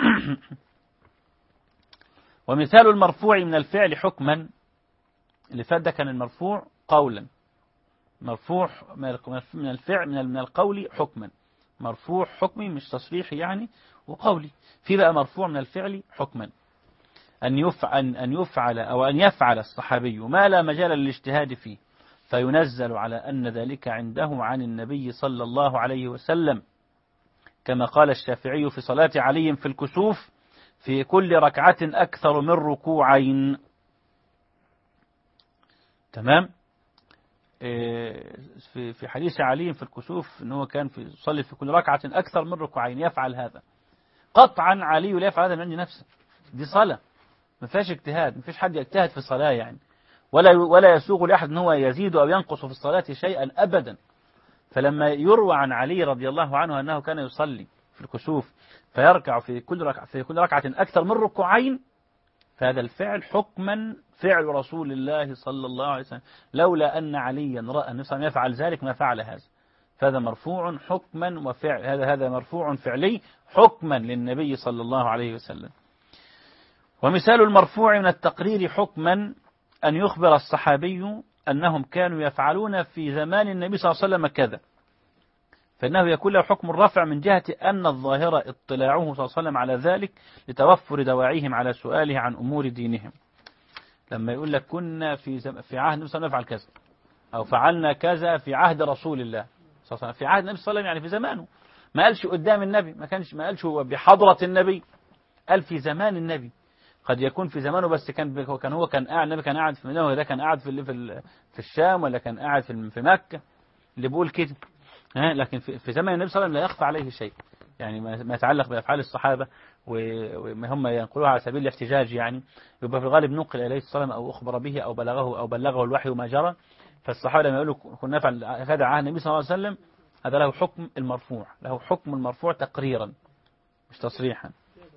ومثال المرفوع من الفعل حكما، اللي فات ده كان المرفوع قولا، مرفوع من الفعل من القول حكما، مرفوع حكمي مش تصريحي يعني، وقولي. في بقى مرفوع من الفعل حكما، أن يفعل أو أن يفعل الصحابي ما لا مجال للاجتهاد فيه، فينزل على أن ذلك عنده عن النبي صلى الله عليه وسلم، كما قال الشافعي في صلاة علي في الكسوف: في كل ركعة أكثر من ركوعين. تمام. في حديث علي في الكسوف أنه كان يصلي في كل ركعة أكثر من ركوعين، يفعل هذا. قطعا علي لا يفعل هذا من عند نفسه، دي صلاة ما فيهاش اجتهاد، ما فيش حد يجتهد في الصلاة يعني، ولا يسوغ لأحد أن هو يزيد أو ينقص في الصلاة شيئا أبدا. فلما يروى عن علي رضي الله عنه أنه كان يصلي في الكسوف فيركع في كل ركعة أكثر من ركوعين، فهذا الفعل حكما فعل رسول الله صلى الله عليه وسلم، لولا أن عليا رأى النبي صلى الله عليه وسلم يفعل ذلك ما فعل هذا. فهذا مرفوع حكما وفعل، هذا مرفوع فعلي حكما للنبي صلى الله عليه وسلم. ومثال المرفوع من التقرير حكما أن يخبر الصحابي أنهم كانوا يفعلون في زمان النبي صلى الله عليه وسلم كذا، فإنه يكون له حكم الرفع من جهة أن الظاهرة اطلاعه صلى الله عليه وسلم على ذلك لتوفر دواعيهم على سؤاله عن أمور دينهم. لما يقول لك كنا في عهد النبي صلى الله عليه وسلم نفعل كذا، أو فعلنا كذا في عهد رسول الله صلى الله عليه وسلم، في عهد النبي صلى الله عليه وسلم يعني في زمانه، ما قالش قدام النبي، ما قالش هو بحضرة النبي، قال في زمان النبي. قد يكون في زمانه بس كان هو كان قاعد، النبي كان قاعد في المدينة وده كان قاعد في الشام، ولا كان قاعد في مكة، اللي بيقول كده. لكن في زمن النبي صلى الله عليه وسلم لا يخفى عليه شيء، يعني ما يتعلق بأفعال الصحابة وما هم ينقلوها على سبيل الاحتجاج يعني، يبقى في الغالب نقل إليه الصلاة والسلام أو أخبر به أو بلغه الوحي وما جرى. فالصحابة لما يقولوا كنا نفعل هذا عهد النبي صلى الله عليه وسلم، هذا له حكم المرفوع، له حكم المرفوع تقريرا مش تصريحا.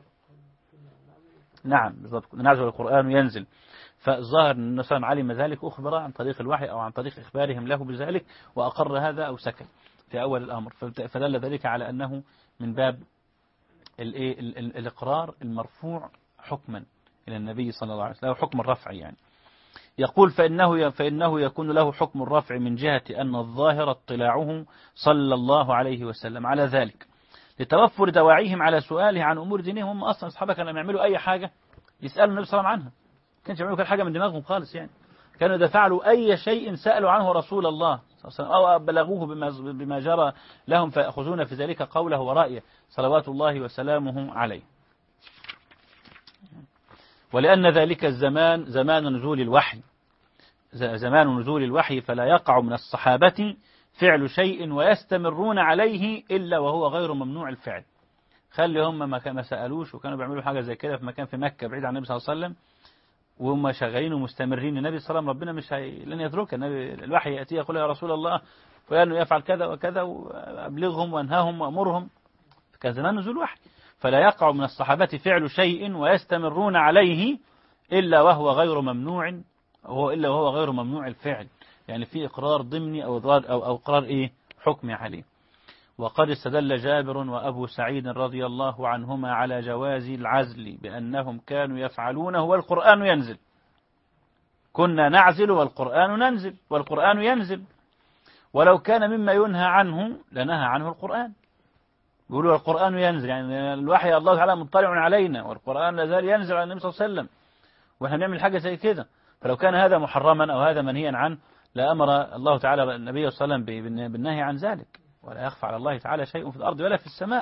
نعم بالضبط، نعزل القرآن ينزل، فالظاهر أن النبي صلى الله عليه وسلم علم ذلك، أخبر عن طريق الوحي أو عن طريق إخبارهم له بذلك، وأقر هذا أو سكت في أول الأمر، فدل ذلك على أنه من باب الإقرار المرفوع حكما إلى النبي صلى الله عليه وسلم، له حكم الرفع يعني. يقول فإنه يكون له حكم الرفع من جهة أن الظاهر اطلاعه صلى الله عليه وسلم على ذلك لتوفر دواعيهم على سؤاله عن أمور دينهم. هم أصلا أصحابه كانوا يعملوا أي حاجة يسألوا النبي صلى الله عليه وسلم عنها، كانش يعملوا كل حاجة من دماغهم خالص يعني. كانوا إذا فعلوا أي شيء سألوا عنه رسول الله أو بلغوه بما جرى لهم فيأخذون في ذلك قوله ورأيه صلوات الله وسلامه عليه. ولأن ذلك الزمان زمان نزول الوحي، زمان نزول الوحي، فلا يقع من الصحابة فعل شيء ويستمرون عليه إلا وهو غير ممنوع الفعل. خلي هم ما سألوش وكانوا بيعملوا حاجة زي كده في مكان في مكة بعيد عن النبي صلى الله عليه وسلم وهم شغالين ومستمرين. النبي صلى الله عليه وسلم ربنا مش لن يتركه، الوحي يأتي يقول يا رسول الله فلان يفعل كذا وكذا وأبلغهم وأنهاهم وأمرهم. كان زمان نزول وحي، فلا يقع من الصحابة فعل شيء ويستمرون عليه إلا وهو غير ممنوع، إلا وهو غير ممنوع الفعل، يعني في إقرار ضمني أو إقرار إيه حكمي عليه. وقد استدل جابر وأبو سعيد رضي الله عنهما على جواز العزل بأنهم كانوا يفعلونه والقرآن ينزل. كنا نعزل والقرآن ينزل ولو كان مما ينهى عنه لنهى عنه القرآن. يقولوا القرآن ينزل يعني الوحي الله تعالى مطلع علينا والقرآن لا زال ينزل على النبي صلى الله عليه وسلم وإحنا نعمل حاجة زي كده. فلو كان هذا محرما أو هذا منهيا عنه لأمر الله تعالى النبي صلى الله عليه وسلم بالنهي عن ذلك. ولا يخفى على الله تعالى شيء في الأرض ولا في السماء.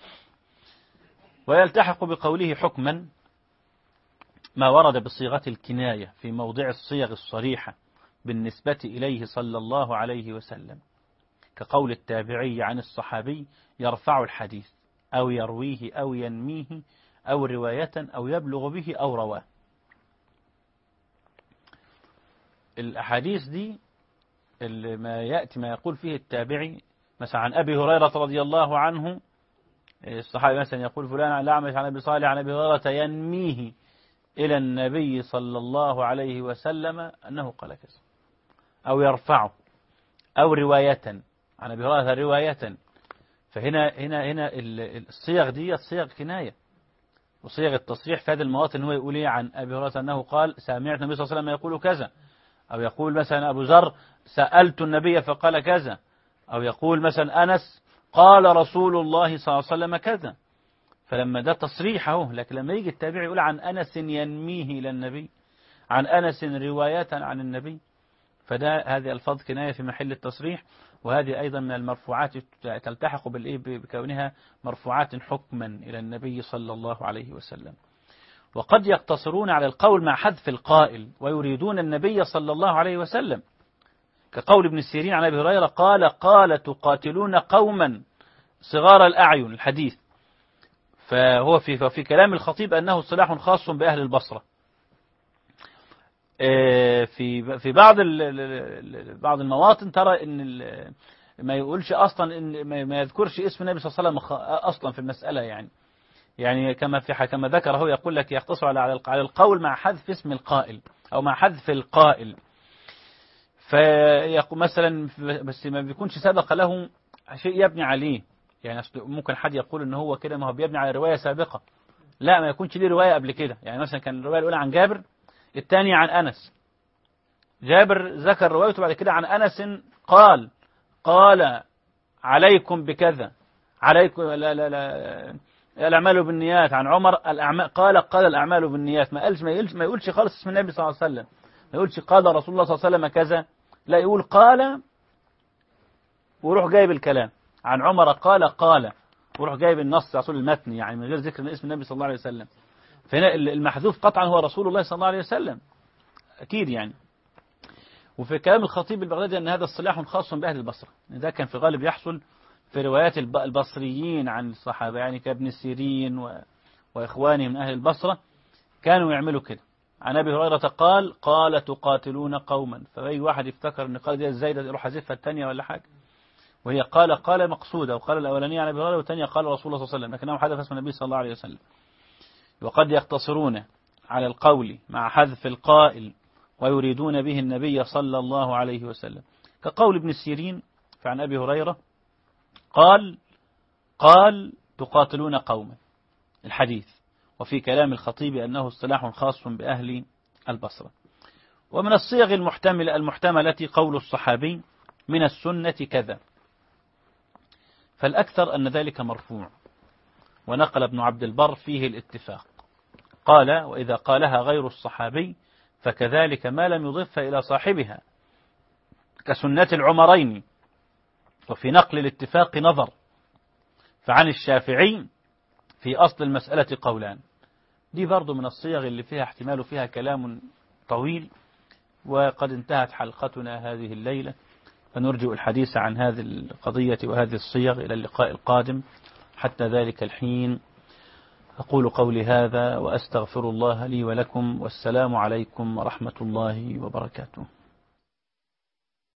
ويلتحق بقوله حكما ما ورد بصيغة الكناية في موضع الصيغ الصريحة بالنسبة إليه صلى الله عليه وسلم، كقول التابعي عن الصحابي يرفع الحديث أو يرويه أو ينميه أو رواية أو يبلغ به أو رواه. الأحاديث دي ما يأتي ما يقول فيه التابعي مثلا عن أبي هريرة رضي الله عنه، الصحابي مثلا يقول فلان عن الأعمش عن أبي صالح عن أبي هريرة ينميه إلى النبي صلى الله عليه وسلم أنه قال كذا، أو يرفعه، أو رواية عن أبي هريرة رواية. فهنا الصيغ دي صيغ كناية، وصيغ التصريح في هذه المواطن هو يقول إيه عن أبي هريرة أنه قال سمعت النبي صلى الله عليه وسلم يقول كذا، أو يقول مثلا أبو ذر سألت النبي فقال كذا، أو يقول مثلا أنس قال رسول الله صلى الله عليه وسلم كذا. فلما ده تصريح اهو، لكن لما يجي التابع يقول عن أنس ينميه إلى النبي، عن أنس رواية عن النبي، هذه ألفاظ كناية في محل التصريح. وهذه أيضا من المرفوعات تلتحق بكونها مرفوعات حكما إلى النبي صلى الله عليه وسلم. وقد يقتصرون على القول مع حذف القائل ويريدون النبي صلى الله عليه وسلم، كقول ابن سيرين عن أبي هريرة قال تقاتلون قوما صغار الأعين الحديث. فهو في كلام الخطيب أنه صلاح خاص بأهل البصرة. في بعض المواطن ترى ان ما يقولش اصلا ان ما يذكرش اسم النبي صلى الله عليه وسلم اصلا في المسألة، يعني كما ذكره يقول لك يقتصر على القول مع حذف اسم القائل او مع حذف القائل. فيقول مثلا بس ما بيكونش سبق له شيء يبني عليه، يعني ممكن حد يقول ان هو كده ما هو بيبني على رواية سابقة، لا ما يكونش ليه رواية قبل كده. يعني مثلا كان الرواية الأولى عن جابر، الثانية عن أنس، جابر ذكر روايته بعد كده عن أنس قال عليكم بكذا، عليكم لا الأعمال بالنيات. عن عمر قال الأعمال بالنيات. ما يقولش خالص اسم النبي صلى الله عليه وسلم، ما يقولش قال رسول الله صلى الله عليه وسلم كذا، لا يقول قال ويروح جايب الكلام. عن عمر قال ويروح جايب النص رسول المتن، يعني من غير ذكر اسم النبي صلى الله عليه وسلم. فهنا المحذوف قطعا هو رسول الله صلى الله عليه وسلم أكيد يعني. وفي كلام الخطيب البغدادي أن هذا الصلاح خاص بأهل البصرة، ده كان في غالب يحصل في روايات البصريين عن الصحابة، يعني كابن سيرين وإخوانه من أهل البصرة كانوا يعملوا كده. عن أبي هريرة قال تقاتلون قوما، فأي واحد يفتكر أن قال دي الزايدة يروح حذفها الثانية ولا حاجة، وهي قال مقصودة، وقال الأولانية عن أبي هريرة والثانية قال رسول الله صلى الله عليه وسلم، لكنه حذف اسم النبي صلى الله عليه وسلم. وقد يقتصرون على القول مع حذف القائل ويريدون به النبي صلى الله عليه وسلم، كقول ابن سيرين فعن أبي هريرة قال تقاتلون قوما الحديث. وفي كلام الخطيب أنه اصطلاح خاص بأهل البصرة. ومن الصيغ المحتملة قول الصحابي من السنة كذا، فالأكثر أن ذلك مرفوع. ونقل ابن عبد البر فيه الاتفاق، قال وإذا قالها غير الصحابي فكذلك ما لم يضف إلى صاحبها كسنة العمرين. وفي نقل الاتفاق نظر، فعن الشافعي في أصل المسألة قولان. دي برضو من الصيغ اللي فيها احتمال فيها كلام طويل. وقد انتهت حلقتنا هذه الليلة، فنرجئ الحديث عن هذه القضية وهذه الصيغ إلى اللقاء القادم. حتى ذلك الحين أقول قولي هذا وأستغفر الله لي ولكم، والسلام عليكم ورحمة الله وبركاته.